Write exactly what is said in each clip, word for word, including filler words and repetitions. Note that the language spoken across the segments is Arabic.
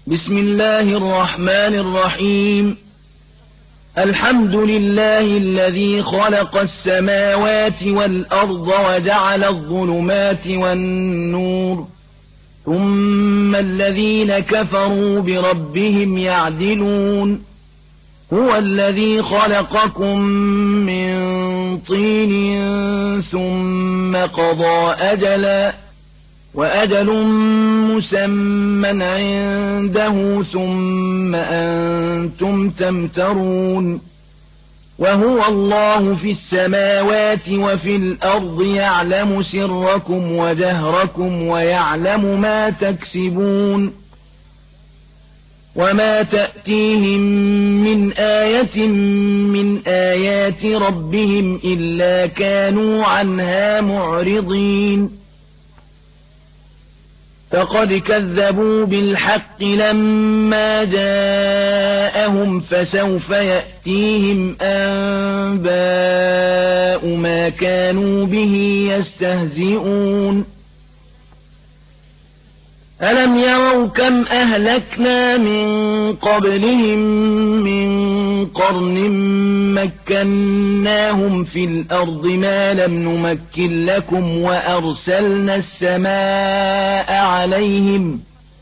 بسم الله الرحمن الرحيم الحمد لله الذي خلق السماوات والأرض وجعل الظلمات والنور ثم الذين كفروا بربهم يعدلون هو الذي خلقكم من طين ثم قضى أجلا وأجل مسمى عنده ثم أنتم تمترون وهو الله في السماوات وفي الأرض يعلم سركم وجهركم ويعلم ما تكسبون وما تأتيهم من آية من آيات ربهم إلا كانوا عنها معرضين فقد كذبوا بالحق لما جاءهم فسوف يأتيهم أنباء ما كانوا به يستهزئون ألم يروا كم أهلكنا من قبلهم من قرن مكناهم في الأرض ما لم نمكن لكم وأرسلنا السماء عليهم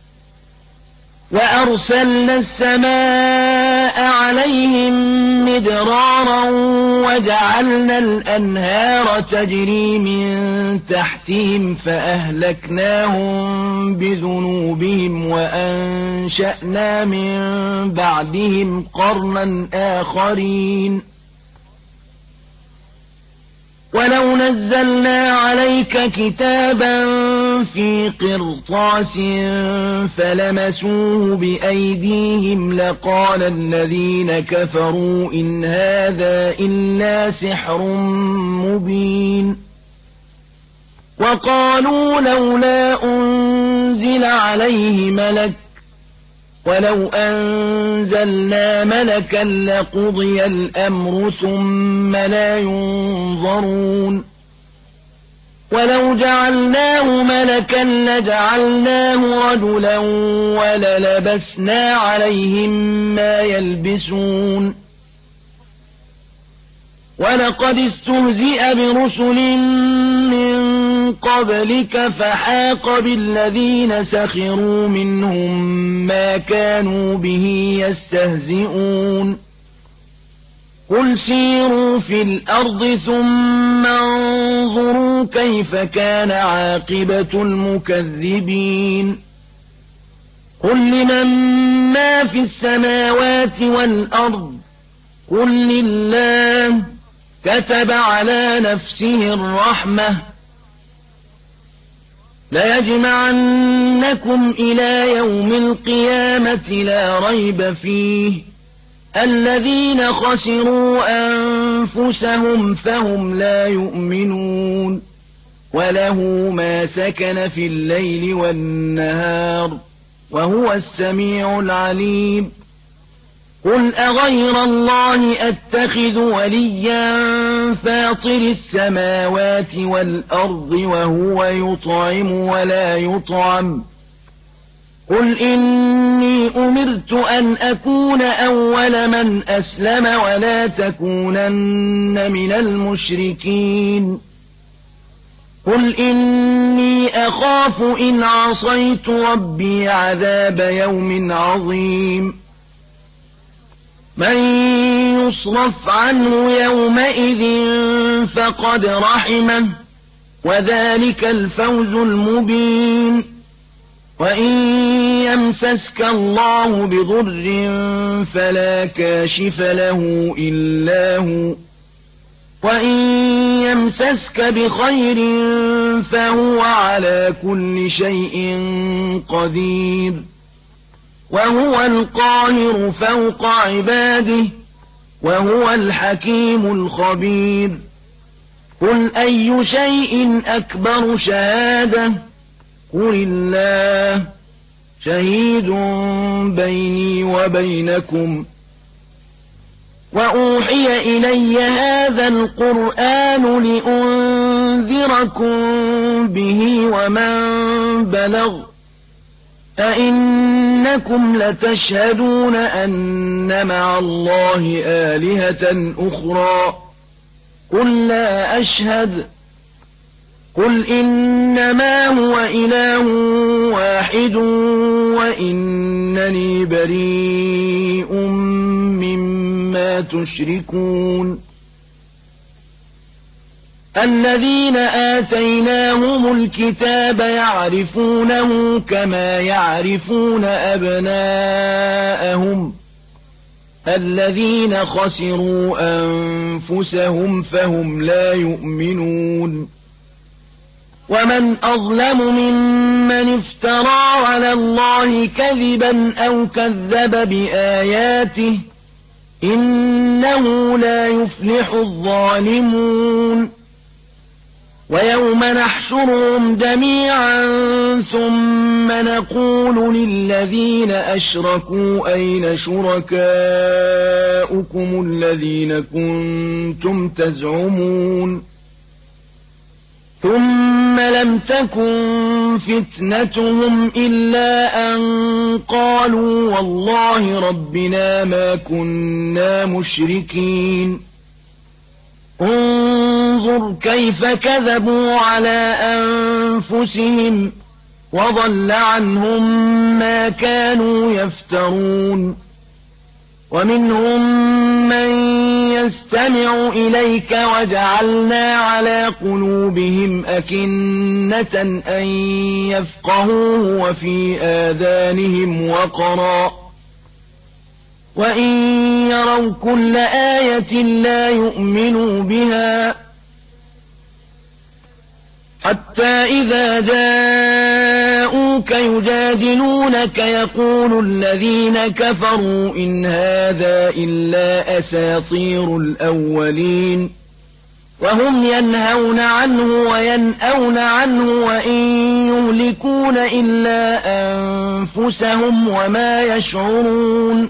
وأرسلنا السماء عليهم مدرارا وجعلنا الأنهار تجري من تحتهم فأهلكناهم بذنوبهم وأنشأنا من بعدهم قرنا آخرين ولو نزلنا عليك كتابا في قرطاس فلمسوه بأيديهم لقال الذين كفروا إن هذا إلا سحر مبين وقالوا لولا أنزل عليه ملك ولو أنزلنا ملكا لقضي الأمر ثم لا ينظرون ولو جعلناه ملكا لجعلناه رجلا وللبسنا عليهم ما يلبسون ولقد استهزئ برسل من قبلك فحاق بالذين سخروا منهم ما كانوا به يستهزئون قل سيروا في الأرض ثم انظروا كيف كان عاقبة المكذبين قل لمن ما في السماوات والأرض قل لله كتب على نفسه الرحمة ليجمعنكم إلى يوم القيامة لا ريب فيه الذين خسروا أنفسهم فهم لا يؤمنون وله ما سكن في الليل والنهار وهو السميع العليم قل أغير الله أتخذ وليا فاطر السماوات والأرض وهو يطعم ولا يطعم قل إني أمرت أن أكون أول من أسلم ولا تكونن من المشركين قل إني أخاف إن عصيت ربي عذاب يوم عظيم من يصرف عنه يومئذ فقد رحمه وذلك الفوز المبين وإن يمسسك الله بضر فلا كاشف له إلا هو وإن يمسسك بخير فهو على كل شيء قدير وهو القاهر فوق عباده وهو الحكيم الخبير قل أي شيء أكبر شهادة قل الله شهيد بيني وبينكم وأوحي إلي هذا القرآن لأنذركم به ومن بلغ أئنكم لتشهدون أن مع الله آلهة أخرى قل لا أشهد قل إنما هو إله واحد وإنني بريء مما تشركون الذين آتيناهم الكتاب يعرفونه كما يعرفون أبناءهم الذين خسروا أنفسهم فهم لا يؤمنون ومن أظلم ممن افترى على الله كذبا أو كذب بآياته إنه لا يفلح الظالمون ويوم نحشرهم جميعا ثم نقول للذين أشركوا أين شركاؤكم الذين كنتم تزعمون ثم لم تكن فتنتهم إلا أن قالوا والله ربنا ما كنا مشركين انظر كيف كذبوا على أنفسهم وضل عنهم ما كانوا يفترون ومنهم من يستمع إليك وجعلنا على قلوبهم أكنة أن يفقهوه وفي آذانهم وقرا وإن يروا كل آية لا يؤمنوا بها حتى إذا جاءوك يجادلونك يقول الذين كفروا إن هذا إلا أساطير الأولين وهم ينهون عنه وينأون عنه وإن يهلكون إلا أنفسهم وما يشعرون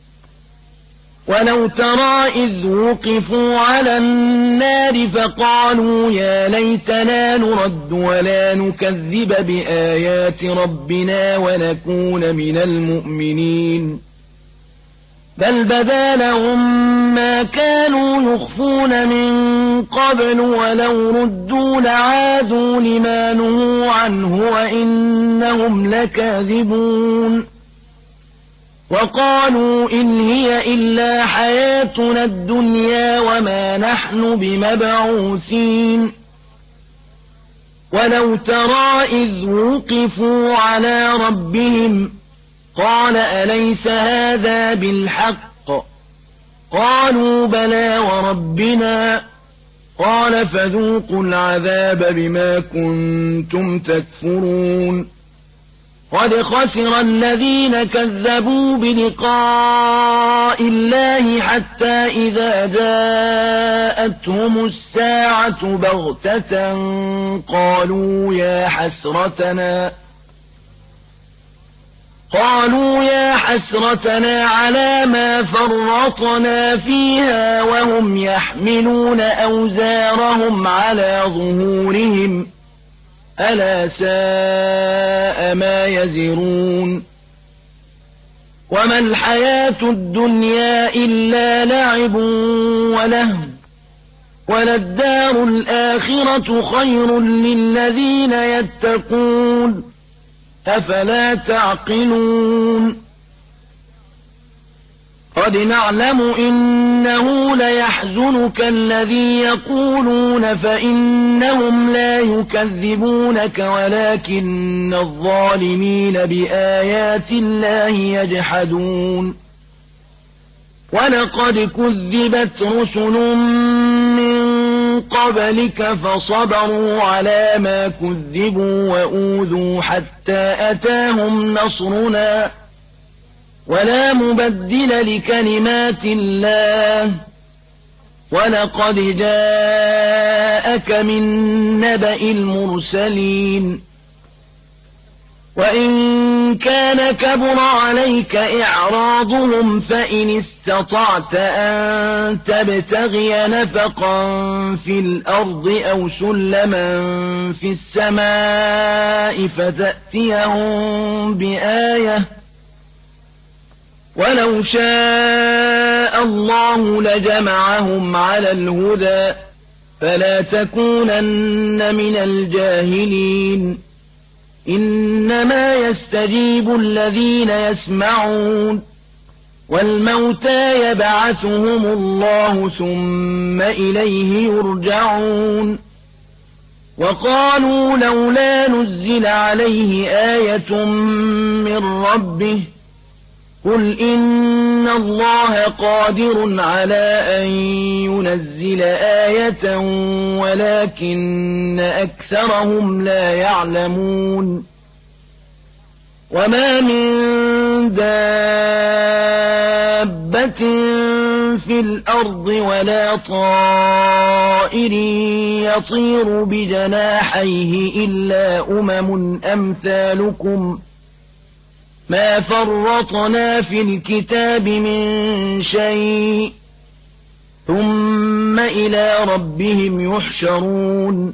ولو ترى إذ وقفوا على النار فقالوا يا ليتنا نرد ولا نكذب بآيات ربنا ونكون من المؤمنين بل بدا لهم ما كانوا يخفون من قبل ولو ردوا لعادوا لما نهوا عنه وإنهم لكاذبون وقالوا إن هي إلا حياتنا الدنيا وما نحن بمبعوثين ولو ترى إذ وقفوا على ربهم قال أليس هذا بالحق قالوا بلى وربنا قال فذوقوا العذاب بما كنتم تكفرون قد خسر الذين كذبوا بلقاء الله حتى إذا جاءتهم الساعة بغتة قالوا يا حسرتنا قالوا يا حسرتنا على ما فرطنا فيها وهم يحملون أوزارهم على ظهورهم ألا ساء ما يزرون وما الحياة الدنيا إلا لعب ولهو وللدار الآخرة خير للذين يتقون أفلا تعقلون قد نعلم إنه ليحزنك الذي يقولون فإنهم لا يكذبونك ولكن الظالمين بآيات الله يجحدون ولقد كذبت رسل من قبلك فصبروا على ما كذبوا وأوذوا حتى أتاهم نصرنا ولا مبدل لكلمات الله ولقد جاءك من نبأ المرسلين وإن كان كبر عليك إعراضهم فإن استطعت أن تبتغي نفقا في الأرض أو سلما في السماء فتأتيهم بآية ولو شاء الله لجمعهم على الهدى فلا تكونن من الجاهلين إنما يستجيب الذين يسمعون والموتى يبعثهم الله ثم إليه يرجعون وقالوا لولا نزل عليه آية من ربه قل إن الله قادر على أن ينزل آية ولكن أكثرهم لا يعلمون وما من دابة في الأرض ولا طائر يطير بجناحيه إلا أمم أمثالكم ما فرطنا في الكتاب من شيء ثم إلى ربهم يحشرون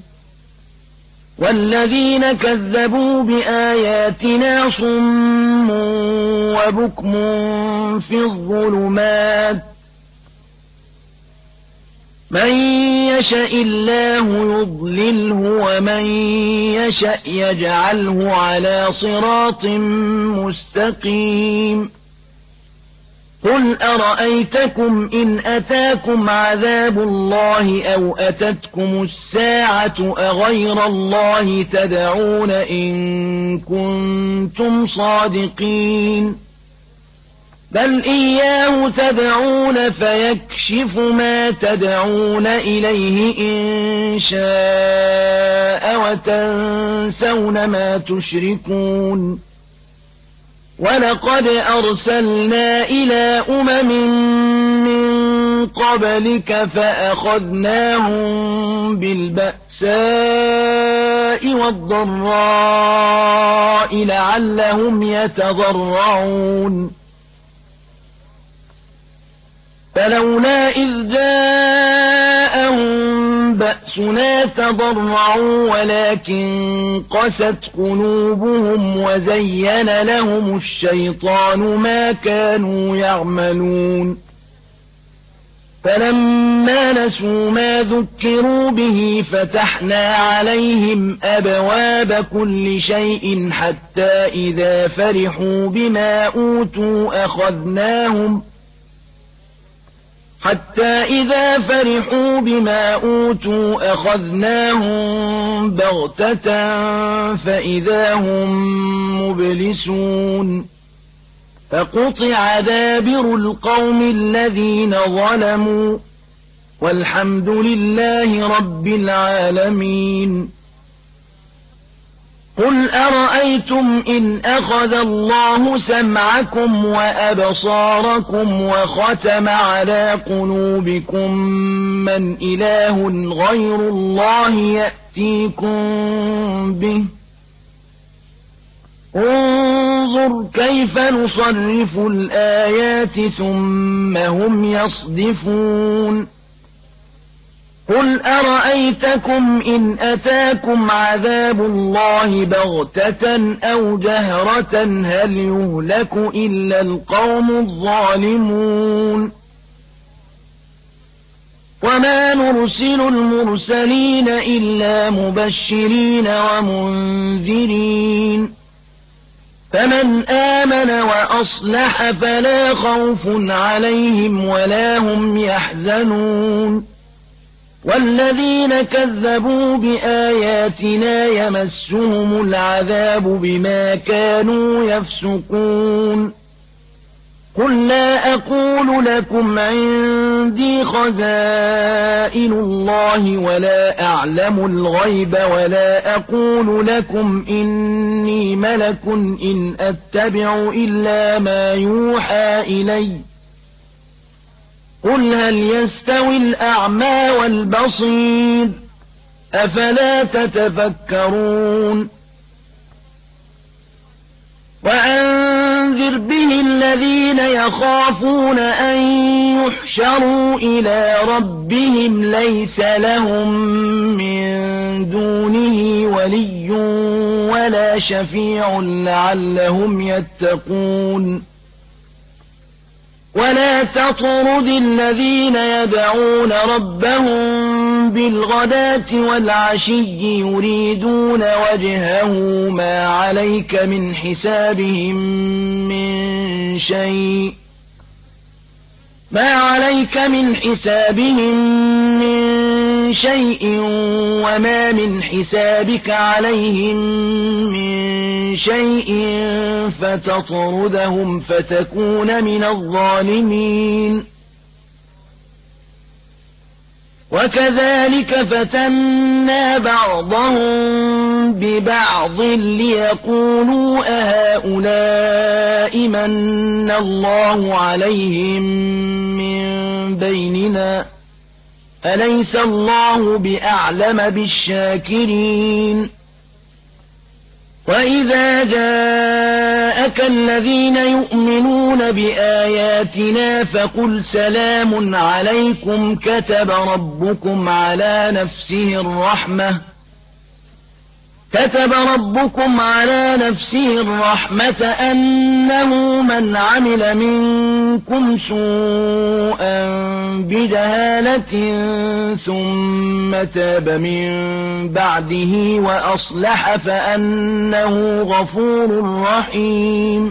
والذين كذبوا بآياتنا صم وبكم في الظلمات من يشاء الله يضلله ومن يشاء يجعله على صراط مستقيم قل أرأيتكم إن أتاكم عذاب الله أو أتتكم الساعة أغير الله تدعون إن كنتم صادقين بل إياه تدعون فيكشف ما تدعون إليه إن شاء وتنسون ما تشركون ولقد أرسلنا إلى أمم من قبلك فأخذناهم بالبأساء والضراء لعلهم يتضرعون فلولا إذ جاءهم بأسنا تضرعوا ولكن قست قلوبهم وزين لهم الشيطان ما كانوا يعملون فلما نسوا ما ذكروا به فتحنا عليهم أبواب كل شيء حتى إذا فرحوا بما أوتوا أخذناهم حتى إذا فرحوا بما أوتوا أخذناهم بغتة فإذا هم مبلسون فقطع دابر القوم الذين ظلموا والحمد لله رب العالمين قل أرأيتم إن أخذ الله سمعكم وأبصاركم وختم على قلوبكم من إله غير الله يأتيكم به انظر كيف نصرف الآيات ثم هم يصدفون قل أرأيتكم إن أتاكم عذاب الله بغتة أو جهرة هل يهلك إلا القوم الظالمون وما نرسل المرسلين إلا مبشرين ومنذرين فمن آمن وأصلح فلا خوف عليهم ولا هم يحزنون والذين كذبوا بآياتنا يمسهم العذاب بما كانوا يفسقون قل لا أقول لكم عندي خزائن الله ولا أعلم الغيب ولا أقول لكم إني ملك إن أتبع إلا ما يوحى إلي قل هل يستوي الأعمى والبصير أفلا تتفكرون وأنذر به الذين يخافون أن يحشروا إلى ربهم ليس لهم من دونه ولي ولا شفيع لعلهم يتقون ولا تطرد الذين يدعون ربهم بالغداة والعشي يريدون وجهه ما عليك من حسابهم من شيء ما عليك من حسابهم من شيء وما من حسابك عليهم من شيء فتطردهم فتكون من الظالمين وكذلك فتنا بعضهم ببعض ليقولوا أهؤلاء من الله عليهم من بيننا أليس الله بأعلم بالشاكرين وإذا جاءك الذين يؤمنون بآياتنا فقل سلام عليكم كتب ربكم على نفسه الرحمة كتب ربكم على نفسه الرحمة أنه من عمل منكم سوءا بجهالة ثم تاب من بعده وأصلح فأنه غفور رحيم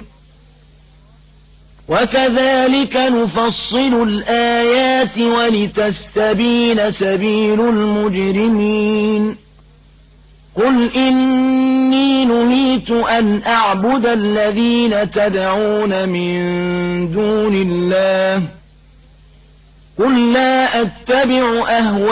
وكذلك نفصل الآيات ولتستبين سبيل المجرمين قل إني نهيت أن أعبد الذين تدعون من دون الله قل لا أتبع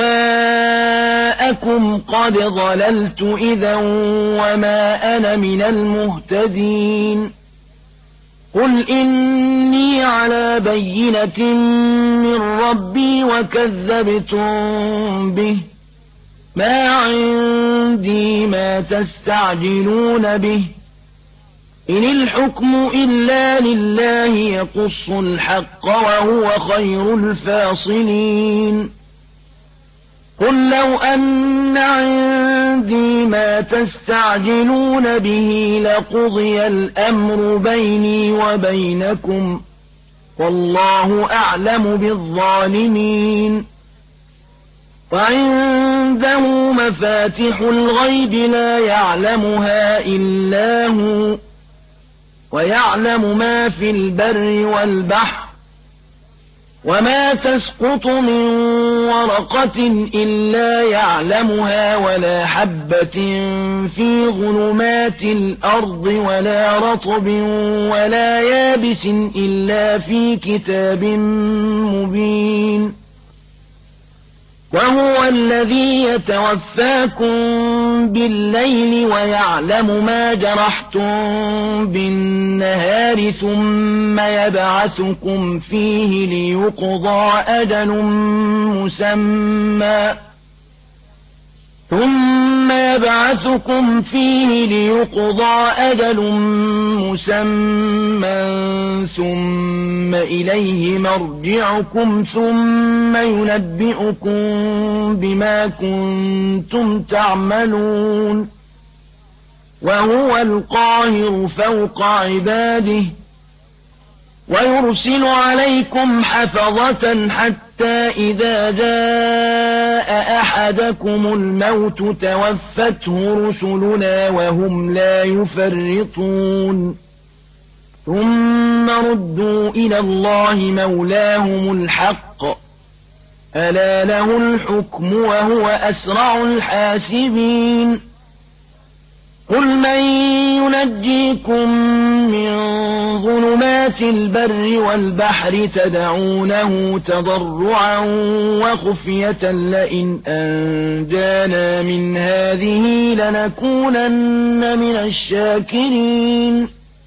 أهواءكم قد ضللت إذا وما أنا من المهتدين قل إني على بينة من ربي وكذبتم به ما عندي ما تستعجلون به إن الحكم إلا لله يقص الحق وهو خير الفاصلين قل لو أن عندي ما تستعجلون به لقضي الأمر بيني وبينكم والله أعلم بالظالمين وعنده مفاتح الغيب لا يعلمها إلا هو ويعلم ما في البر والبحر وما تسقط من ورقة إلا يعلمها ولا حبة في ظلمات الأرض ولا رطب ولا يابس إلا في كتاب مبين وهو الذي يتوفاكم بالليل ويعلم ما جرحتم بالنهار ثم يبعثكم فيه ليقضى أجل مسمى ثم يبعثكم فيه ليقضى أجل مسمى ثم إليه مرجعكم ثم ينبئكم بما كنتم تعملون وهو القاهر فوق عباده ويرسل عليكم حفظة حتى إذا جاء أحدكم الموت توفته رسلنا وهم لا يفرطون ثم ردوا إلى الله مولاهم الحق ألا له الحكم وهو أسرع الحاسبين قل من ينجيكم من ظلمات البر والبحر تدعونه تضرعا وخفية لئن أنجانا من هذه لنكونن من الشاكرين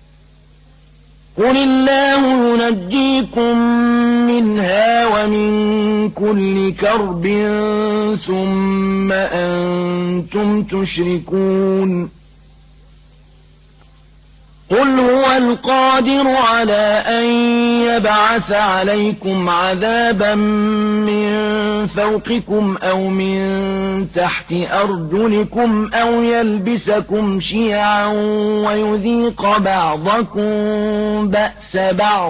قل الله ينجيكم منها ومن كل كرب ثم أنتم تشركون قل هو القادر على أن يبعث عليكم عذابا من فوقكم أو من تحت أرجلكم أو يلبسكم شيعا ويذيق بعضكم بأس بعض.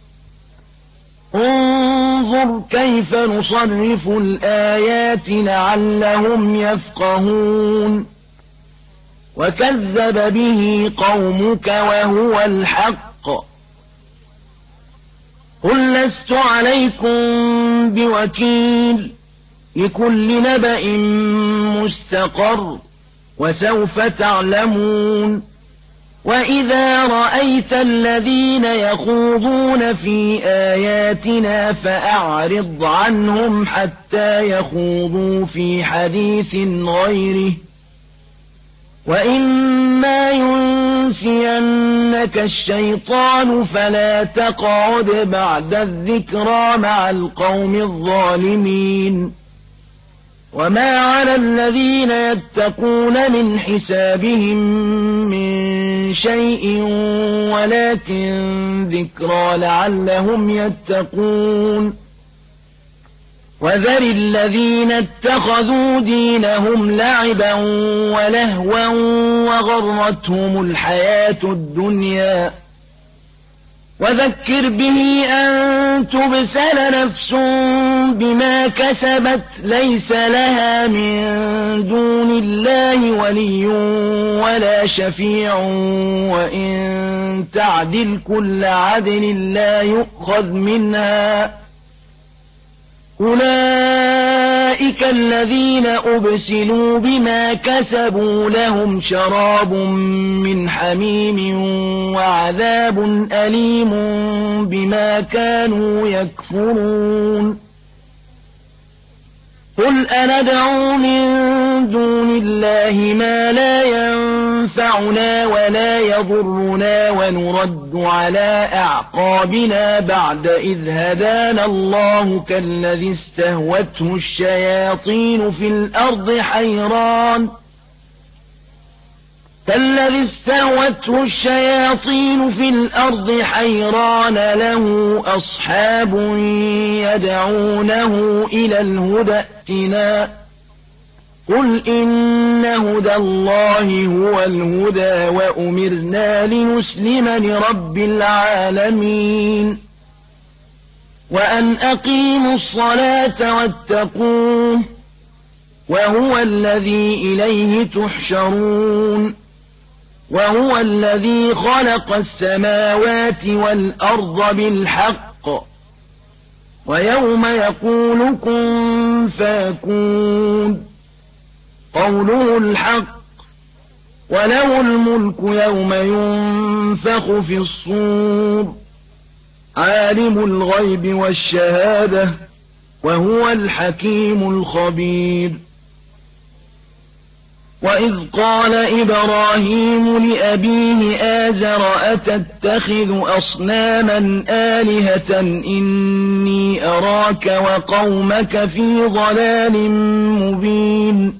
انظر كيف نصرف الآيات لعلهم يفقهون. وكذب به قومك وهو الحق. قل لست عليكم بوكيل. لكل نبأ مستقر وسوف تعلمون. وإذا رأيت الذين يخوضون في آياتنا فأعرض عنهم حتى يخوضوا في حديث غيره. وإما ينسينك الشيطان فلا تقعد بعد الذكرى مع القوم الظالمين. وما على الذين يتقون من حسابهم من شيء ولكن ذكرى لعلهم يتقون. وذر الذين اتخذوا دينهم لعبا ولهوا وغرتهم الحياة الدنيا. وذكر به أن تبسل نفس بما كسبت ليس لها من دون الله ولي ولا شفيع وإن تعدل كل عدل لا يؤخذ منها. أولئك الذين أبسلوا بما كسبوا لهم شراب من حميم وعذاب أليم بما كانوا يكفرون. قل أندعو من دون الله ما لا ينفعنا ولا يضرنا ونرد على أعقابنا بعد إذ هدانا الله كالذي استهوته الشياطين في الأرض حيران كالذي استهوته الشياطين في الأرض حيران له أصحاب يدعونه إلى الهدى ائتنا. قل إن هدى الله هو الهدى وأمرنا لنسلم لرب العالمين. وأن أقيموا الصلاة واتقوه وهو الذي إليه تحشرون. وهو الذي خلق السماوات والأرض بالحق ويوم يقول كن فيكون قوله الحق. وله الملك يوم ينفخ في الصور عالم الغيب والشهادة وهو الحكيم الخبير. وإذ قال إبراهيم لأبيه آزر أتتخذ أصناما آلهة إني أراك وقومك في ضلال مبين.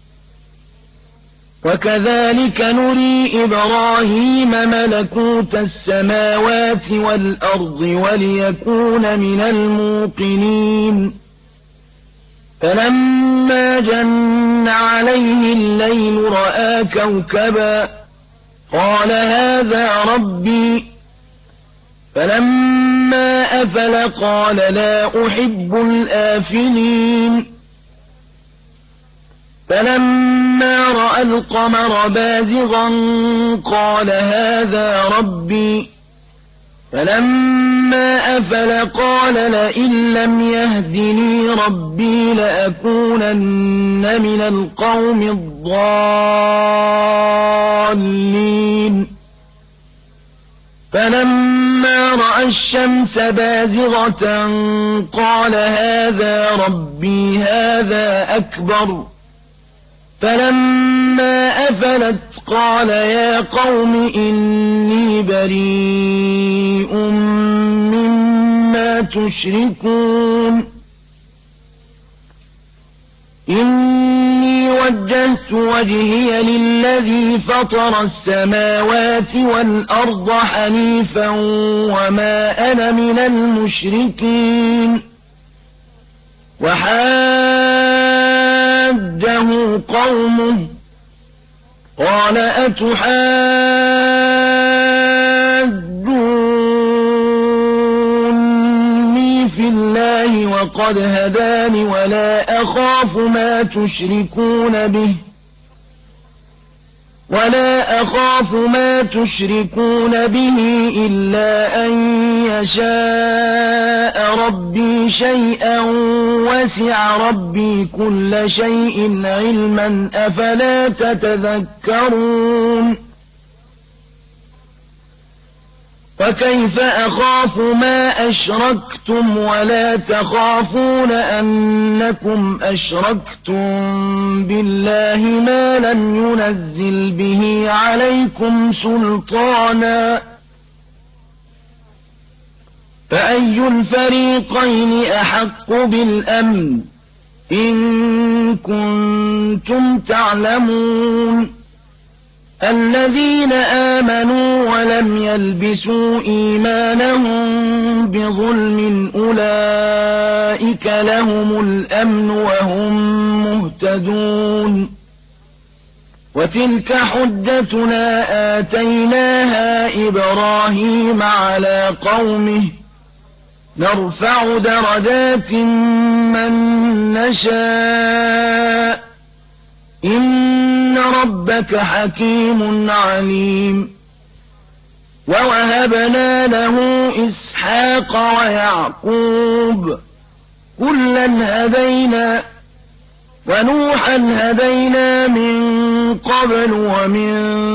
وكذلك نري إبراهيم ملكوت السماوات والأرض وليكون من الموقنين. فلما جن عليه الليل رأى كوكبا قال هذا ربي. فلما أفل قال لا أحب الآفلين. فلما رأى القمر بازغا قال هذا ربي. فلما أفل قال لئن لم يهدني ربي لأكونن من القوم الضالين. فلما رأى الشمس بازغة قال هذا ربي هذا أكبر. فلما أفلت قال يا قوم إني بريء مما تشركون. إني وجهت وجهي للذي فطر السماوات والأرض حنيفا وما أنا من المشركين وحاجه قومه قال أتحاجوني في الله وقد هداني ولا أخاف ما تشركون به ولا أخاف ما تشركون به إلا أن يشاء ربي شيئا وسع ربي كل شيء علما أفلا تتذكرون وكيف أخاف ما أشركتم ولا تخافون أنكم أشركتم بالله ما لم ينزل به عليكم سلطانا فأي الفريقين أحق بالأمن إن كنتم تعلمون الذين آمنوا ولم يلبسوا إيمانهم بظلم أولئك لهم الأمن وهم مهتدون وتلك حجتنا آتيناها إبراهيم على قومه نرفع درجات من نشاء إن ربك حكيم عليم ووهبنا له إسحاق ويعقوب كلا هدينا ونوحا هدينا من قبل ومن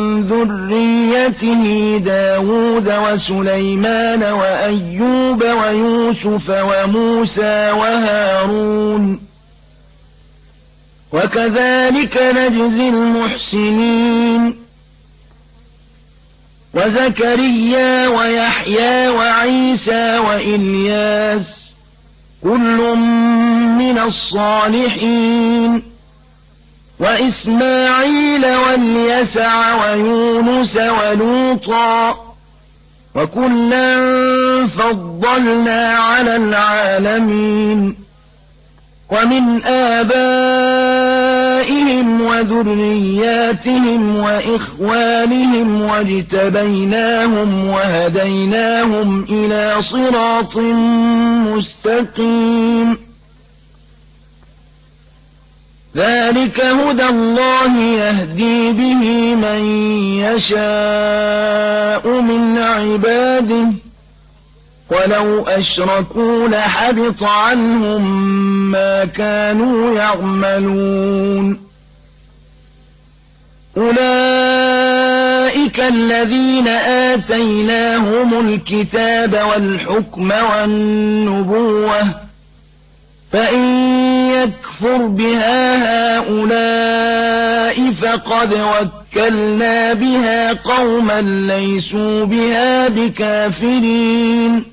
ذريته داود وسليمان وأيوب ويوسف وموسى وهارون وكذلك نجزي المحسنين وزكريا ويحيى وعيسى وإلياس كل من الصالحين وإسماعيل واليسع ويونس ولوطا وكلا فضلنا على العالمين ومن آبائهم وذرياتهم وإخوانهم واجتبيناهم وهديناهم إلى صراط مستقيم ذلك هدى الله يهدي به من يشاء من عباده ولو أشركوا لحبط عنهم ما كانوا يعملون أولئك الذين آتيناهم الكتاب والحكم والنبوة فإن يكفر بها هؤلاء فقد وكلنا بها قوما ليسوا بها بكافرين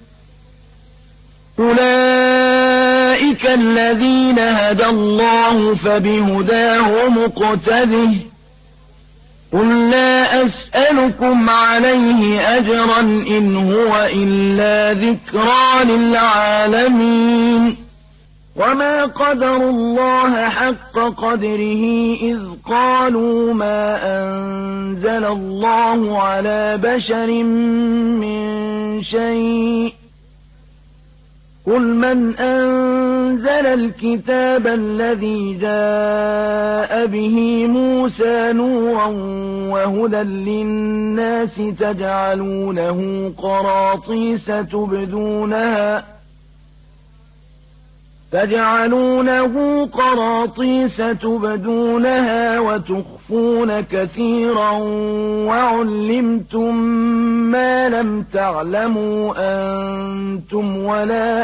أولئك الذين هدى الله فبهداه مقتده قل لا أسألكم عليه أجرا إن هو إلا ذكرى للعالمين وما قدروا الله حق قدره إذ قالوا ما أنزل الله على بشر من شيء قل من أنزل الكتاب الذي جاء به موسى نورا وهدى للناس تجعلونه قراطيس تبدونها تجعلونه قراطيس تبدونها وتخفون كثيرا وعلمتم ما لم تعلموا أنتم ولا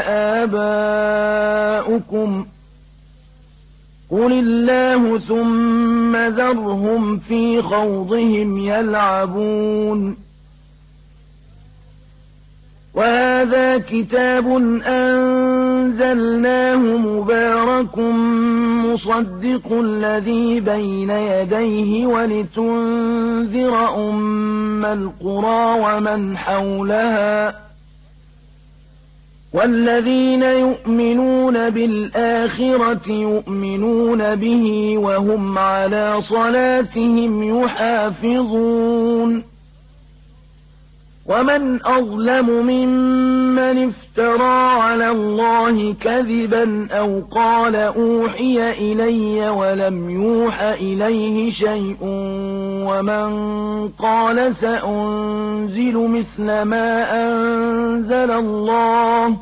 آباؤكم قل الله ثم ذرهم في خوضهم يلعبون وهذا هذا كتاب أنزلناه مبارك مصدق الذي بين يديه ولتنذر أم القرى ومن حولها والذين يؤمنون بالآخرة يؤمنون به وهم على صلاتهم يحافظون ومن أظلم ممن افترى على الله كذبا أو قال أوحي إلي ولم يوح إليه شيء ومن قال سأنزل مثل ما أنزل الله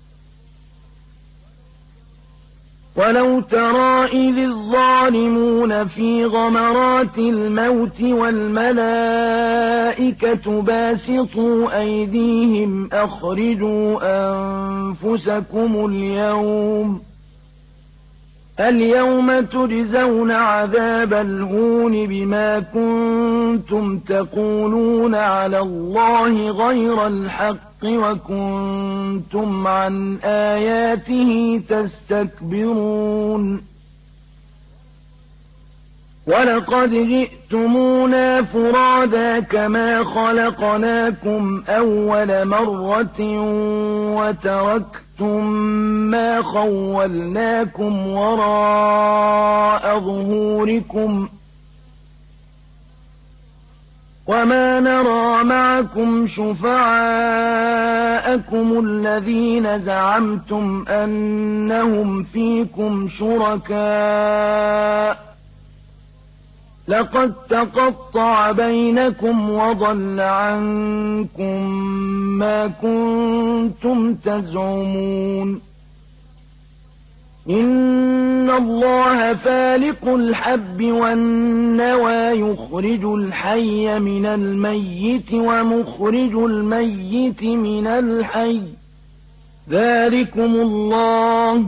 ولو ترى إذ الظالمون في غمرات الموت والملائكة باسطوا أيديهم أخرجوا أنفسكم اليوم اليوم تجزون عذاب الهون بما كنتم تقولون على الله غير الحق وكنتم عن آياته تستكبرون ولقد جئتمونا فرادا كما خلقناكم أول مرة وتركتم ما خولناكم وراء ظهوركم وما نرى معكم شفعاءكم الذين زعمتم أنهم فيكم شركاء لقد تقطع بينكم وضل عنكم ما كنتم تزعمون إن الله فالق الحب والنوى يخرج الحي من الميت ومخرج الميت من الحي ذلكم الله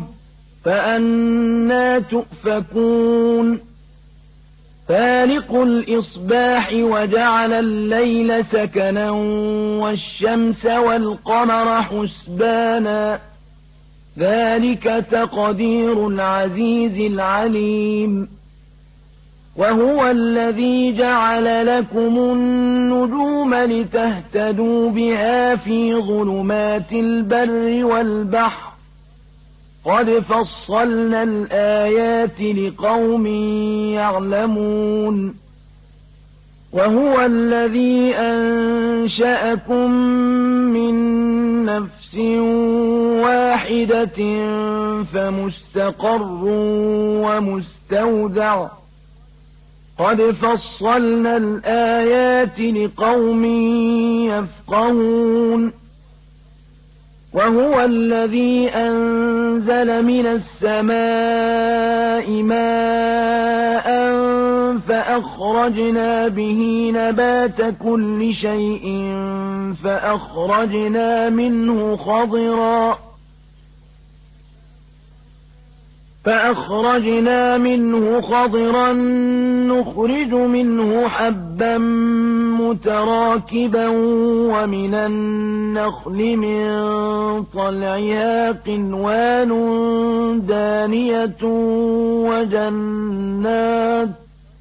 فأنى تؤفكون فالق الإصباح وجعل الليل سكنا والشمس والقمر حسبانا ذلك تقدير العزيز العليم وهو الذي جعل لكم النجوم لتهتدوا بها في ظلمات البر والبحر قد فصلنا الآيات لقوم يعلمون وهو الذي أنشأكم من نفس واحدة فمستقر ومستودع قد فصلنا الآيات لقوم يفقهون وهو الذي أنزل من السماء ماء فأخرجنا به نبات كل شيء فأخرجنا منه خضرا فأخرجنا منه خضرا نخرج منه حبا متراكبا ومن النخل من طلعها قنوان دانية وجنات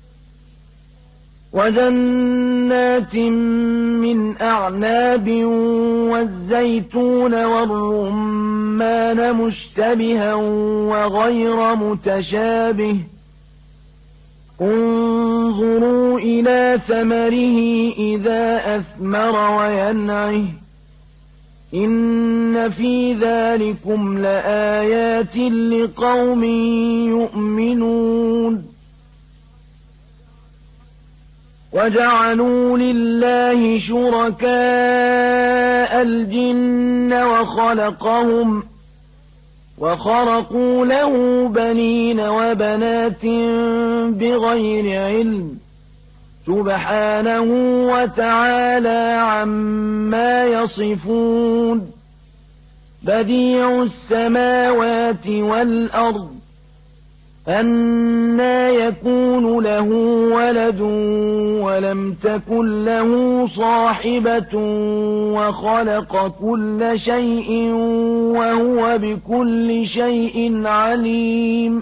وجنات من أعناب والزيتون والرمان مشتبها وغير متشابه انظروا إلى ثمره إذا أثمر وينعه إن في ذلكم لآيات لقوم يؤمنون وجعلوا لله شركاء الجن وخلقهم وخرقوا له بنين وبنات بغير علم سبحانه وتعالى عما يصفون بديع السماوات والأرض أَنَّىٰ يَكُونُ لَهُ وَلَدٌ وَلَمْ تَكُن لَّهُ صَاحِبَةٌ وَخَلَقَ كُلَّ شَيْءٍ وَهُوَ بِكُلِّ شَيْءٍ عَلِيمٌ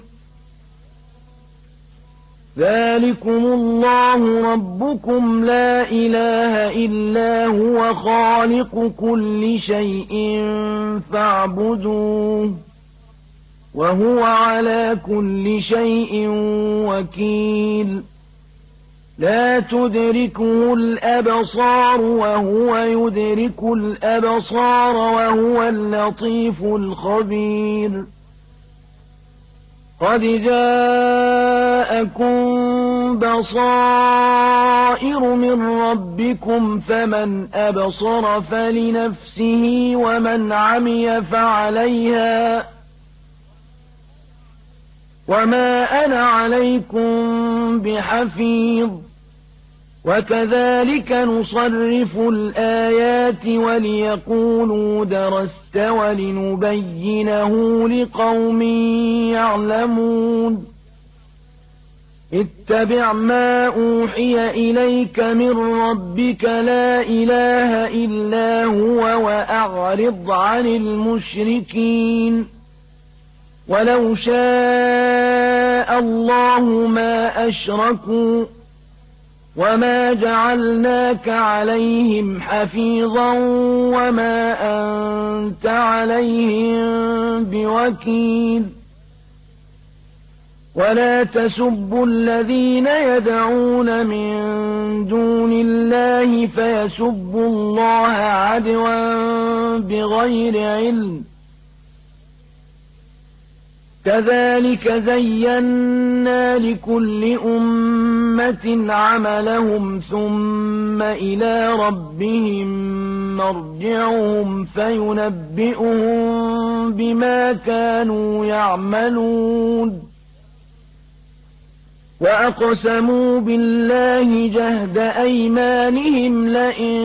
ذَٰلِكُمُ اللَّهُ رَبُّكُمْ لَا إِلَٰهَ إِلَّا هُوَ خَالِقُ كُلِّ شَيْءٍ فَاعْبُدُوهُ وَهُوَ عَلَىٰ كُلِّ شَيْءٍ وَكِيلٌ لَا تُدْرِكُهُ الْأَبْصَارُ وَهُوَ يُدْرِكُ الْأَبْصَارَ وَهُوَ اللَّطِيفُ الْخَبِيرُ قَدْ جَاءَكُم بَصَائِرُ مِن رَّبِّكُمْ فَمَنْ أَبْصَرَ فَلِنَفْسِهِ وَمَنْ عَمِيَ فَعَلَيْهَا وَمَا أَنَا عَلَيْكُمْ بِحَفِيظٍ وَكَذَلِكَ نُصَرِّفُ الْآيَاتِ وَلِيَقُولُوا دَرَسْتَ وَلِنُبَيِّنَهُ لِقَوْمٍ يَعْلَمُونَ اتَّبِعْ مَا أُوحِيَ إِلَيْكَ مِن رَّبِّكَ لَا إِلَٰهَ إِلَّا هُوَ وَأَعْرِضْ عَنِ الْمُشْرِكِينَ وَلَوْ شَاءَ اللَّهُ مَا أَشْرَكُوا وَمَا جَعَلْنَاكَ عَلَيْهِمْ حَفِيظًا وَمَا أَنتَ عَلَيْهِم بِوَكِيلٍ وَلَا تَسُبُّوا الَّذِينَ يَدْعُونَ مِن دُونِ اللَّهِ فَيَسُبُّوا اللَّهَ عَدْوًا بِغَيْرِ عِلْمٍ كَذَلِكَ زَيَّنَّا لِكُلِّ أُمَّةٍ عَمَلَهُمْ ثُمَّ إِلَىٰ رَبِّهِم مَّرْجِعُهُمْ فَيُنَبِّئُهُم بِمَا كَانُوا يَعْمَلُونَ وَأَقْسَمُوا بِاللَّهِ جَهْدَ أَيْمَانِهِمْ لَئِن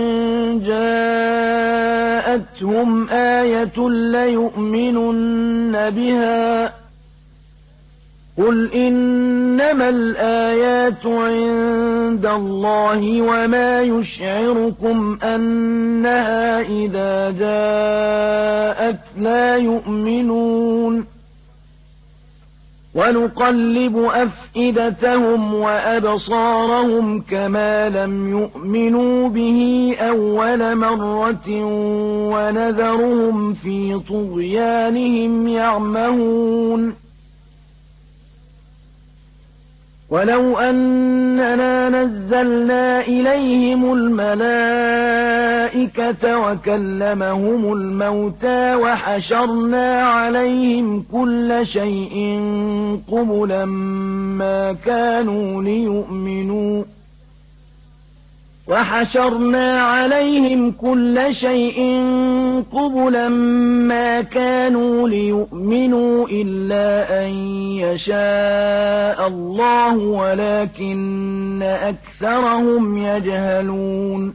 جَاءَتْهُمْ آيَةٌ لَّيُؤْمِنُنَّ بِهَا قُلْ إِنَّمَا الْآيَاتُ عِندَ اللَّهِ وَمَا يُشْعِرُكُمْ أَنَّهَا إِذَا جَاءَتْ لَا يُؤْمِنُونَ وَنُقَلِّبُ أَفْئِدَتَهُمْ وَأَبْصَارَهُمْ كَمَا لَمْ يُؤْمِنُوا بِهِ أَوَّلَ مَرَّةٍ وَنَذَرُهُمْ فِي طُغْيَانِهِمْ يَعْمَهُونَ وَلَوْ أَنَّنَا نَزَّلْنَا إِلَيْهِمُ الْمَلَائِكَةَ وَكَلَّمَهُمُ الْمَوْتَىٰ وَحَشَرْنَا عَلَيْهِمْ كُلَّ شَيْءٍ قُبُلًا مَّا كَانُوا لِيُؤْمِنُوا وَحَشَرْنَا عَلَيْهِمْ كُلَّ شَيْءٍ قُبُلًا مَّا كَانُوا لِيُؤْمِنُوا إِلَّا أَن يَشَاءَ اللَّهُ وَلَٰكِنَّ أَكْثَرَهُمْ يَجْهَلُونَ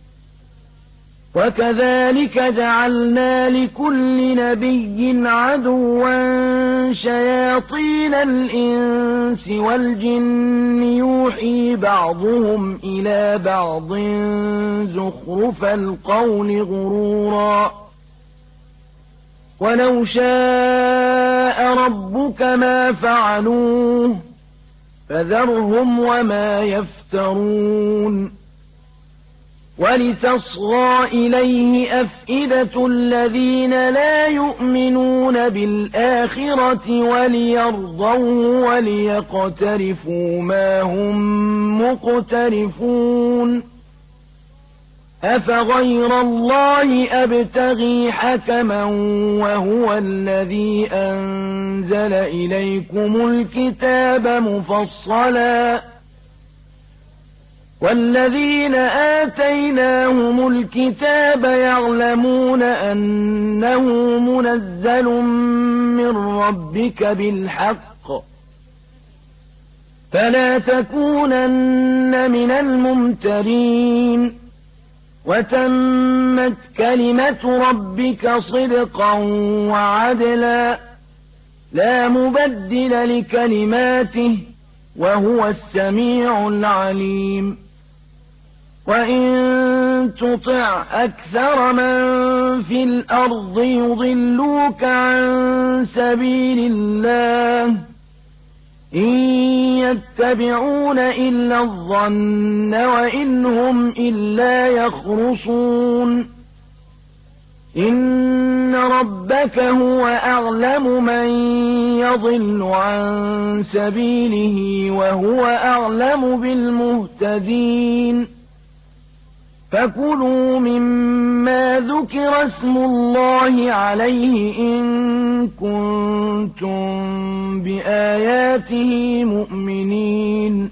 وَكَذَلِكَ جَعَلْنَا لِكُلِّ نَبِيٍّ عَدُوًّا شَيَاطِينَ الْإِنسِ وَالْجِنِّ يُوحِي بَعْضُهُمْ إِلَىٰ بَعْضٍ زُخْرُفَ الْقَوْلِ غُرُورًا وَلَوْ شَاءَ رَبُّكَ مَا فَعَلُوهُ فَذَرْهُمْ وَمَا يَفْتَرُونَ وَلِتَصْغَىٰ إِلَيْهِ أَفْئِدَةُ الَّذِينَ لَا يُؤْمِنُونَ بِالْآخِرَةِ وَلِيَرْضَوْهُ وَلِيَقْتَرِفُوا مَا هُم مُّقْتَرِفُونَ أَفَغَيْرَ اللَّهِ أَبْتَغِي حَكَمًا وَهُوَ الَّذِي أَنزَلَ إِلَيْكُمُ الْكِتَابَ مُفَصَّلًا وَالَّذِينَ آتَيْنَاهُمُ الْكِتَابَ يَعْلَمُونَ أَنَّهُ مُنَزَّلٌ مِّن رَّبِّكَ بِالْحَقِّ فَلَا تَكُونَنَّ مِنَ الْمُمْتَرِينَ وَتَمَّتْ كَلِمَةُ رَبِّكَ صِدْقًا وَعَدْلًا لا مبدل لكلماته وهو السميع العليم وإن تطع أكثر من في الأرض يضلوك عن سبيل الله إن يتبعون إلا الظن وإن هم إلا يخرصون إن ربك هو أعلم من يضل عن سبيله وهو أعلم بالمهتدين فكلوا مما ذكر اسم الله عليه إن كنتم بآياته مؤمنين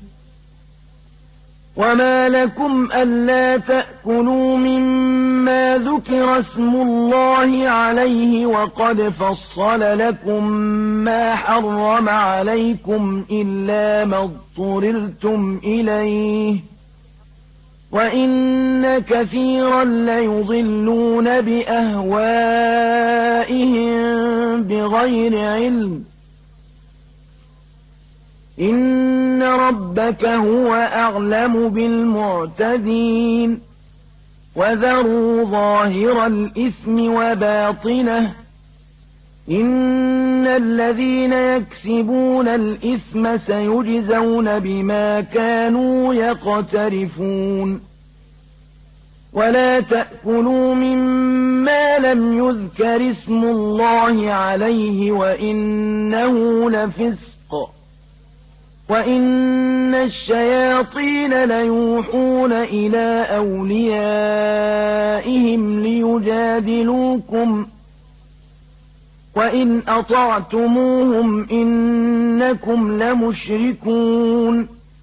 وما لكم ألا تأكلوا مما ذكر اسم الله عليه وقد فصل لكم ما حرم عليكم إلا ما اضطررتم إليه وإن كثيرا ليضلون بأهوائهم بغير علم إن ربك هو أعلم بالمعتدين وذروا ظاهر الإثم وباطنه إن الذين يكسبون الإثم سيجزون بما كانوا يقترفون ولا تأكلوا مما لم يذكر اسم الله عليه وإنه لفسق وإن الشياطين ليوحون إلى أوليائهم ليجادلوكم وإن أطعتموهم إنكم لمشركون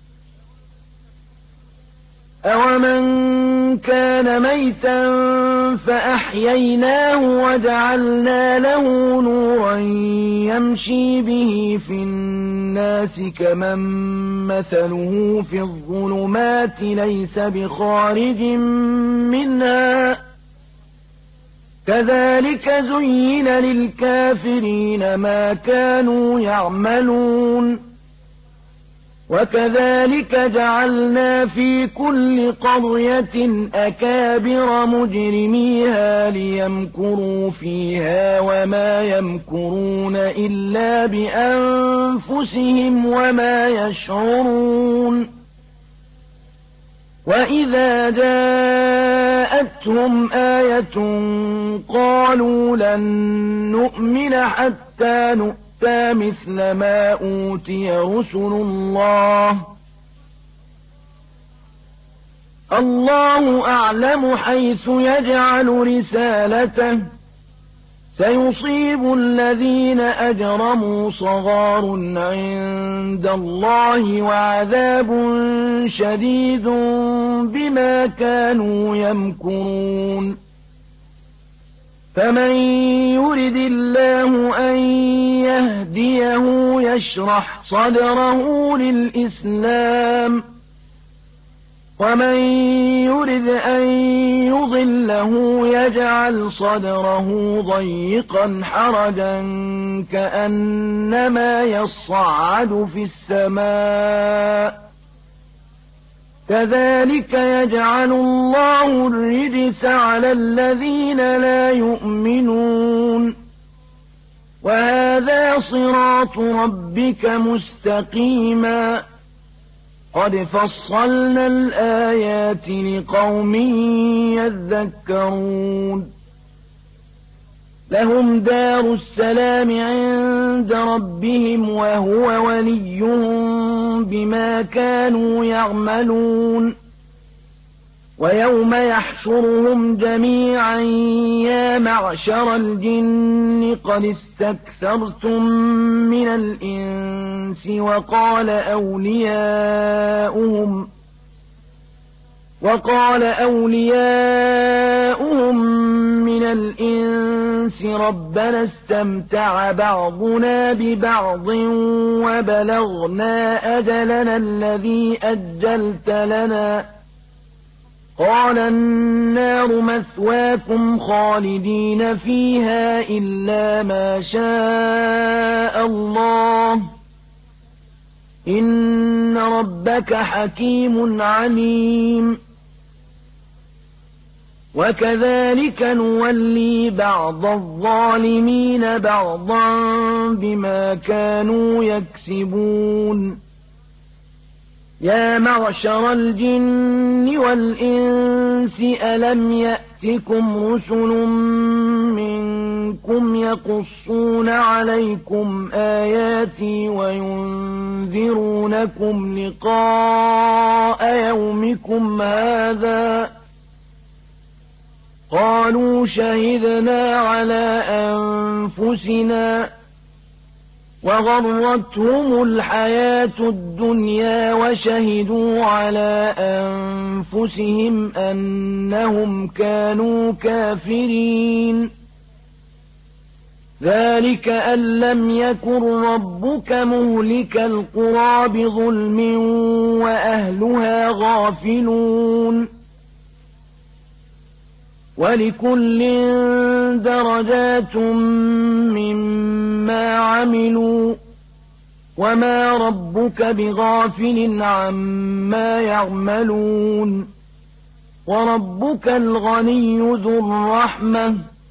أومن كان ميتا فأحييناه وجعلنا له نورا يمشي به في الناس كمن مثله في الظلمات ليس بخارج منها كذلك زين للكافرين ما كانوا يعملون وكذلك جعلنا في كل قرية أكابر مجرميها ليمكروا فيها وما يمكرون إلا بأنفسهم وما يشعرون وإذا جاءتهم آية قالوا لن نؤمن حتى نؤمن مثل ما أوتي رسل الله الله أعلم حيث يجعل رسالته سيصيب الذين أجرموا صغار عند الله وعذاب شديد بما كانوا يمكرون فمن يرد الله أن يهديه يشرح صدره للإسلام ومن يرد أن يضله يجعل صدره ضيقا حرجا كأنما يصعد في السماء كذلك يجعل الله الرجس على الذين لا يؤمنون وهذا صراط ربك مستقيما قد فصلنا الآيات لقوم يذكرون لهم دار السلام عند ربهم وهو وليهم بما كانوا يعملون ويوم يحشرهم جميعا يا معشر الجن قد استكثرتم من الإنس وقال أولياؤهم وقال أولياؤهم من الإنس ربنا استمتع بعضنا ببعض وبلغنا أجلنا الذي أجلت لنا قال النار مثواكم خالدين فيها إلا ما شاء الله إن ربك حكيم عليم وكذلك نولي بعض الظالمين بعضا بما كانوا يكسبون يا معشر الجن والإنس ألم يأتكم رسل منكم يقصون عليكم آياتي وينذرونكم لقاء يومكم هذا قالوا شهدنا على أنفسنا وغرتهم الحياة الدنيا وشهدوا على أنفسهم أنهم كانوا كافرين ذلك أن لم يكن ربك مهلك القرى بظلم وأهلها غافلون ولكل درجات مما عملوا وما ربك بغافل عما يعملون وربك الغني ذو الرحمة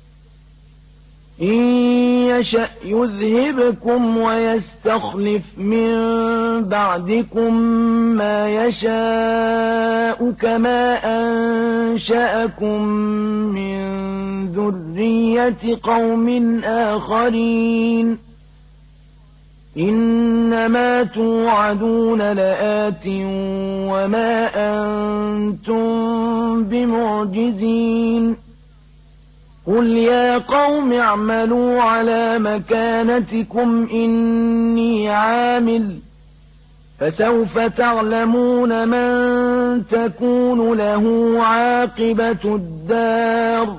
إن يشأ يذهبكم ويستخلف من بعدكم ما يشاء كما أنشأكم من ذرية قوم آخرين إنما توعدون لآت وما أنتم بمعجزين قل يا قوم اعملوا على مكانتكم إني عامل فسوف تعلمون من تكون له عاقبة الدار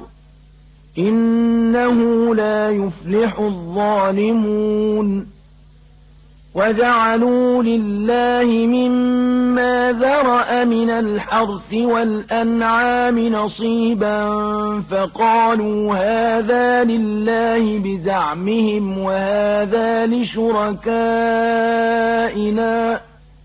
إنه لا يفلح الظالمون وجعلوا لله مما ذرأ من الحرث والأنعام نصيبا فقالوا هذا لله بزعمهم وهذا لشركائنا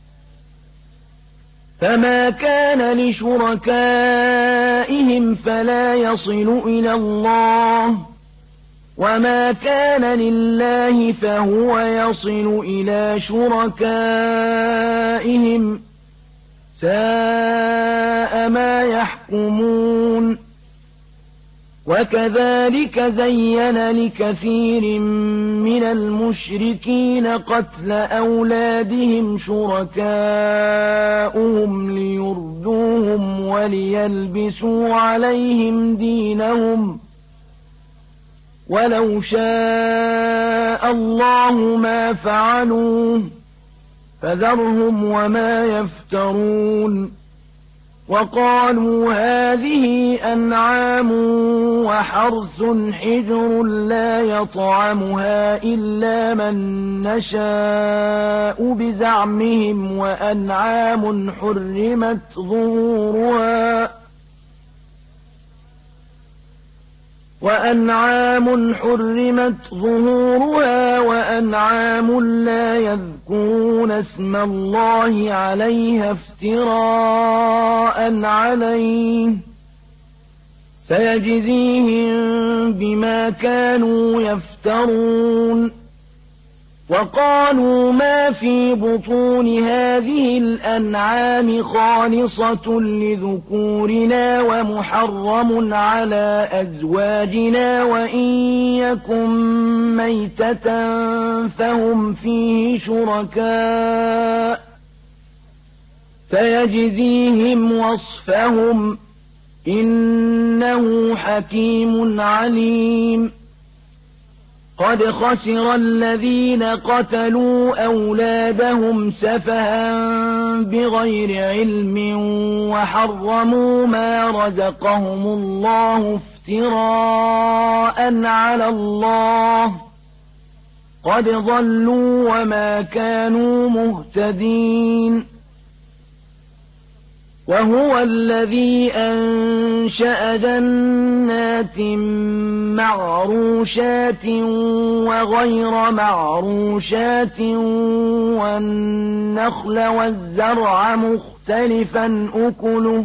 فما كان لشركائهم فلا يصل إلى الله وما كان لله فهو يصل إلى شركائهم ساء ما يحكمون وكذلك زين لكثير من المشركين قتل أولادهم شركاؤهم ليردوهم وليلبسوا عليهم دينهم ولو شاء الله ما فعلوه فذرهم وما يفترون وقالوا هذه أنعام وحرث حجر لا يطعمها إلا من نشاء بزعمهم وأنعام حرمت ظهورها وأنعام حرمت ظهورها وأنعام لا يذكرون اسم الله عليها افتراء عليه سيجزيهم بما كانوا يفترون وقالوا ما في بطون هذه الأنعام خالصة لذكورنا ومحرم على أزواجنا وإن يكن ميتة فهم فيه شركاء سيجزيهم وصفهم إنه حكيم عليم قد خسر الذين قتلوا أولادهم سفها بغير علم وحرموا ما رزقهم الله افتراء على الله قد ضلوا وما كانوا مهتدين وهو الذي أنشأ جنات معروشات وغير معروشات والنخل والزرع مختلفا أكله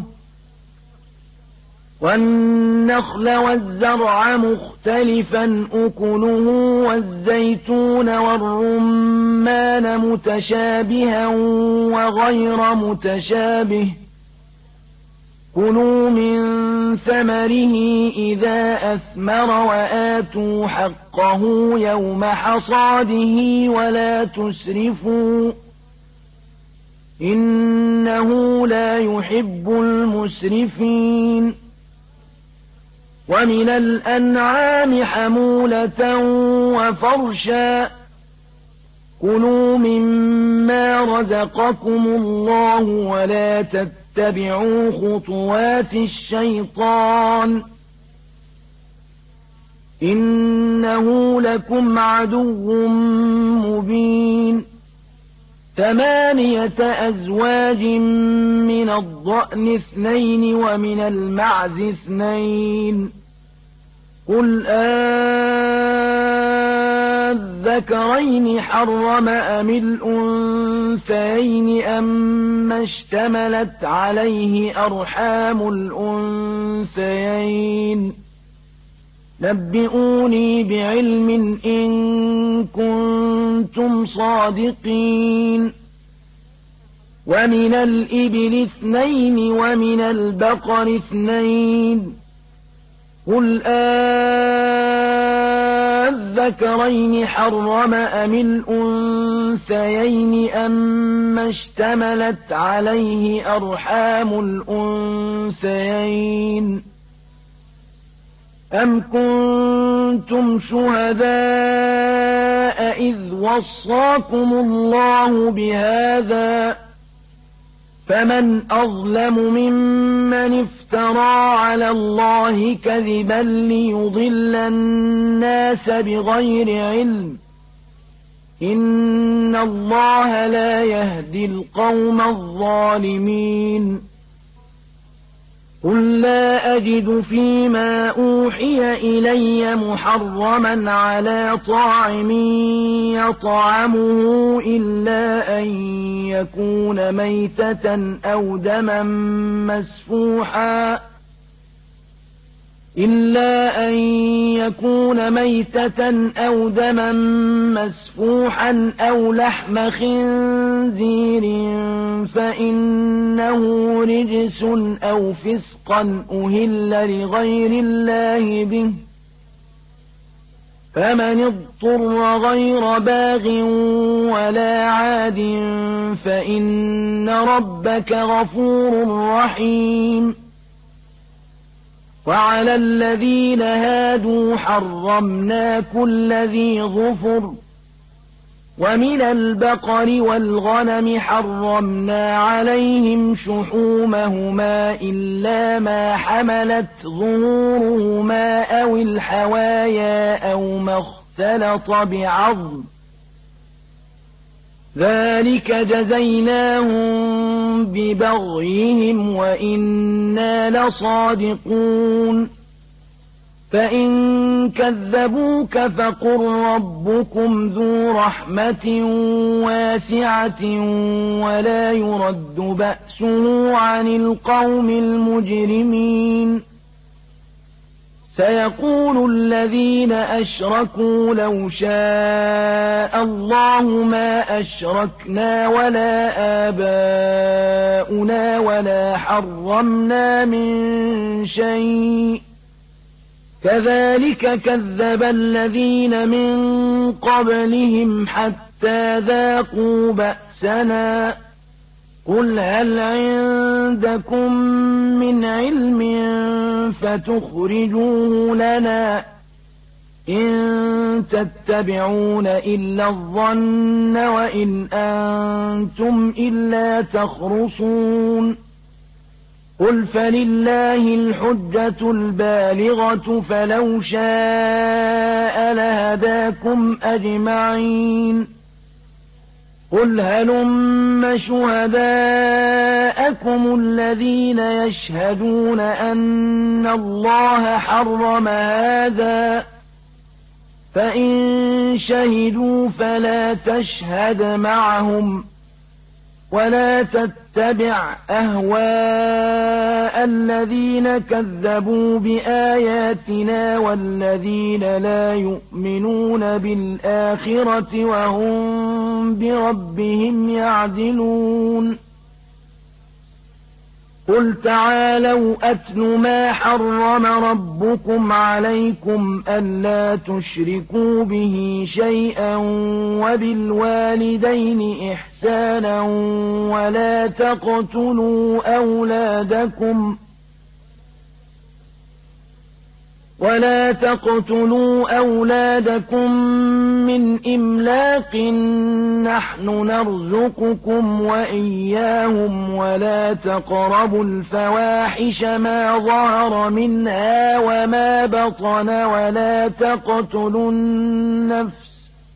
والنخل والزرع مختلفا أكله والزيتون والرمان متشابها وغير متشابه كلوا من ثمره إذا أثمر وآتوا حقه يوم حصاده ولا تسرفوا إنه لا يحب المسرفين ومن الأنعام حمولة وفرشا كلوا مما رزقكم الله ولا تتبعوا خطوات الشيطان إنه لكم عدو مبين ثمانية أزواج من الضأن اثنين ومن المعز اثنين قل أذكرين حرم أم الأنثيين أما اشتملت عليه أرحام الأنثيين نبئوني بعلم إن كنتم صادقين ومن الإبل اثنين ومن البقر اثنين قل أذكرين حرم أم الأنثيين أما اشتملت عليه أرحام الأنثيين أم كنتم شهداء إذ وصاكم الله بهذا فمن أظلم ممن افترى على الله كذبا ليضل الناس بغير علم إن الله لا يهدي القوم الظالمين قل لا أجد فيما أوحي إلي محرما على طاعم يطعمه إلا أن يكون ميتة أو دما مسفوحا إلا أن يكون ميتة أو دما مسفوحا أو لحم خنزير فإنه رجس أو فسقا أهل لغير الله به فمن اضطر غير باغ ولا عاد فإن ربك غفور رحيم وعلى الذين هادوا حرمنا كل ذي ظفر ومن البقر والغنم حرمنا عليهم شحومهما إلا ما حملت ظهورهما أو الحوايا أو ما اختلط بعظم ذلك جزيناهم ببغيهم وإنا لصادقون فإن كذبوك فقل ربكم ذو رحمة واسعة ولا يرد بأسه عن القوم المجرمين سيقول الذين أشركوا لو شاء الله ما أشركنا ولا آباؤنا ولا حرمنا من شيء كذلك كذب الذين من قبلهم حتى ذاقوا بأسنا قل هل عندكم من علم فتخرجوه لنا إن تتبعون إلا الظن وإن أنتم إلا تخرصون قل فلله الحجة البالغة فلو شاء لهداكم أجمعين قل هلم شهداءكم الذين يشهدون أن الله حرم هذا فإن شهدوا فلا تشهد معهم ولا تتبع أهواء الذين كذبوا بآياتنا والذين لا يؤمنون بالآخرة وهم بربهم يعدلون قل تعالوا أتل ما حرم ربكم عليكم ألا تشركوا به شيئا وبالوالدين إحسانا ولا تقتلوا أولادكم ولا تقتلوا أولادكم من إملاق نحن نرزقكم وإياهم ولا تقربوا الفواحش ما ظهر منها وما بطن ولا تقتلوا النفس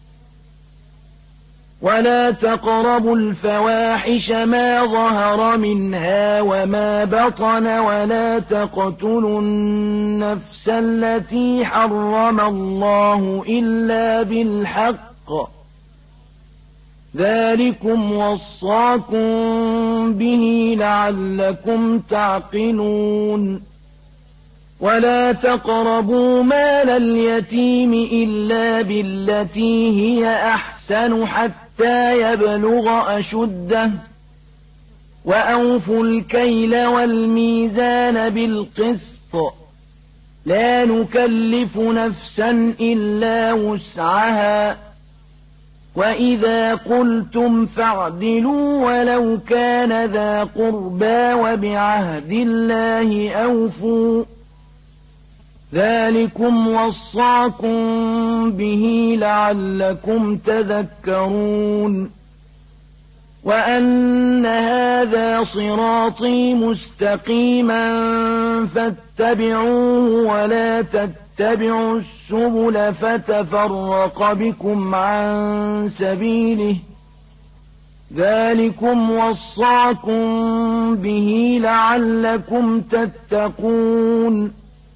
ولا تقربوا الفواحش ما ظهر منها وما بطن ولا تقتلوا النفس التي حرم الله إلا بالحق ذلكم وصاكم به لعلكم تعقلون ولا تقربوا مال اليتيم إلا بالتي هي أحسن حتى يبلغ أشده وأوفوا الكيل والميزان بالقسط لا نكلف نفسا إلا وسعها وإذا قلتم فاعدلوا ولو كان ذا قربى وبعهد الله أوفوا ذلكم وصاكم به لعلكم تذكرون وأن هذا صراطي مستقيما فاتبعوه ولا تتبعوا السبل فتفرق بكم عن سبيله ذلكم وصاكم به لعلكم تتقون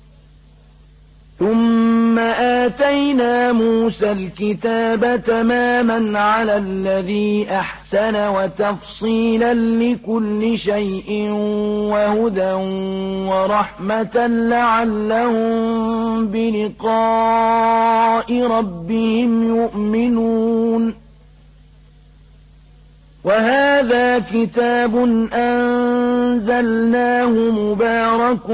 ثم آتينا موسى الكتاب تماما على الذي أحسن وتفصيلا لكل شيء وهدى ورحمة لعلهم بلقاء ربهم يؤمنون وهذا كتاب أنزلناه مبارك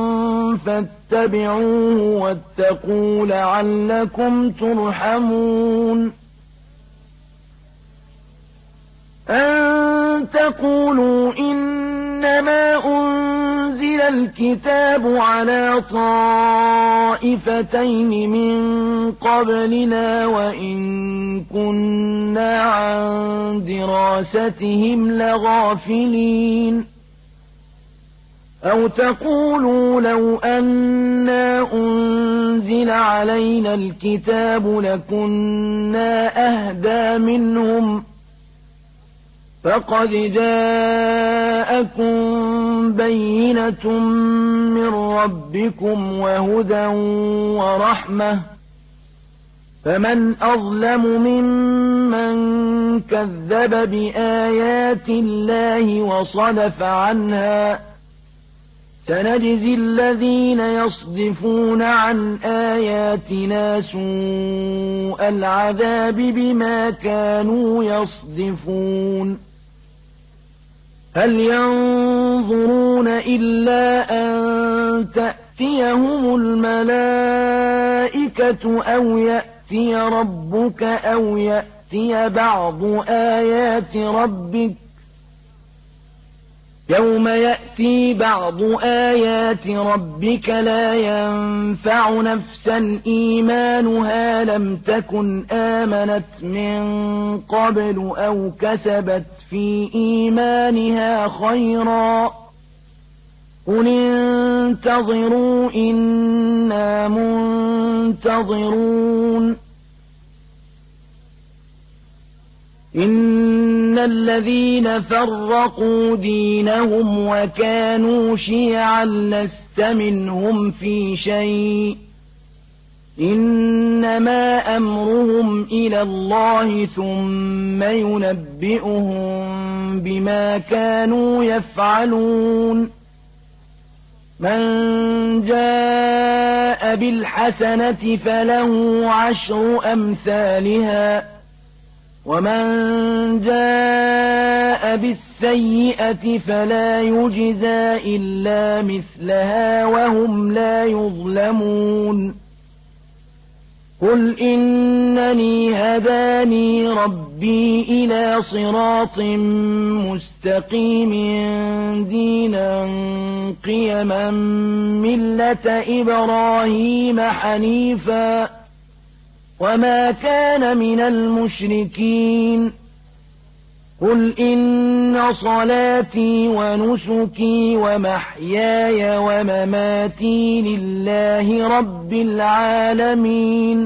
فاتبعوه واتقوا لعلكم ترحمون أن تقولوا إنما أنزل الكتاب على طائفتين من قبلنا وإن كنا عن دراستهم لغافلين أو تقولوا لو أنا أنزل علينا الكتاب لكنا أهدى منهم فقد جاءكم بينة من ربكم وهدى ورحمة فمن أظلم ممن كذب بآيات الله وصدف عنها سنجزي الذين يصدفون عن آياتنا سوء العذاب بما كانوا يصدفون هل ينظرون إلا أن تأتيهم الملائكة أو يأتي ربك أو يأتي بعض آيات ربك يوم يأتي بعض آيات ربك لا ينفع نفسا إيمانها لم تكن آمنت من قبل أو كسبت في إيمانها خيرا قل انتظروا إنا منتظرون إن الذين فرقوا دينهم وكانوا شيعا لست منهم في شيء إنما أمرهم إلى الله ثم ينبئهم بما كانوا يفعلون من جاء بالحسنة فله عشر أمثالها ومن جاء بالسيئة فلا يجزى إلا مثلها وهم لا يظلمون قل إنني هداني ربي إلى صراط مستقيم دينا قيما ملة إبراهيم حنيفا وما كان من المشركين قل إن صلاتي ونسكي ومحياي ومماتي لله رب العالمين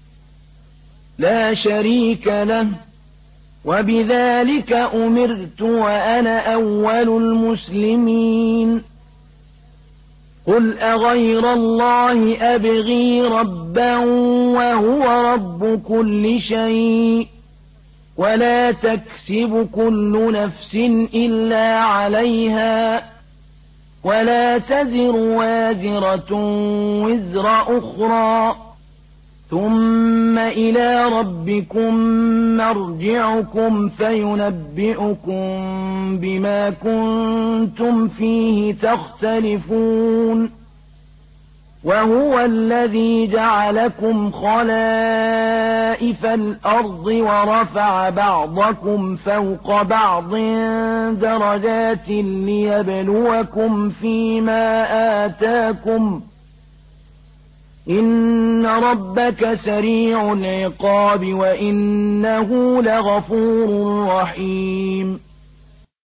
لا شريك له وبذلك أمرت وأنا أول المسلمين قل أغير الله أبغي ربا وهو رب كل شيء ولا تكسب كل نفس إلا عليها ولا تزر وازرة وزر أخرى ثم إلى ربكم مرجعكم فينبئكم بما كنتم فيه تختلفون وهو الذي جعلكم خلائف الأرض ورفع بعضكم فوق بعض درجات ليبلوكم فيما آتاكم إن ربك سريع العقاب وإنه لغفور رحيم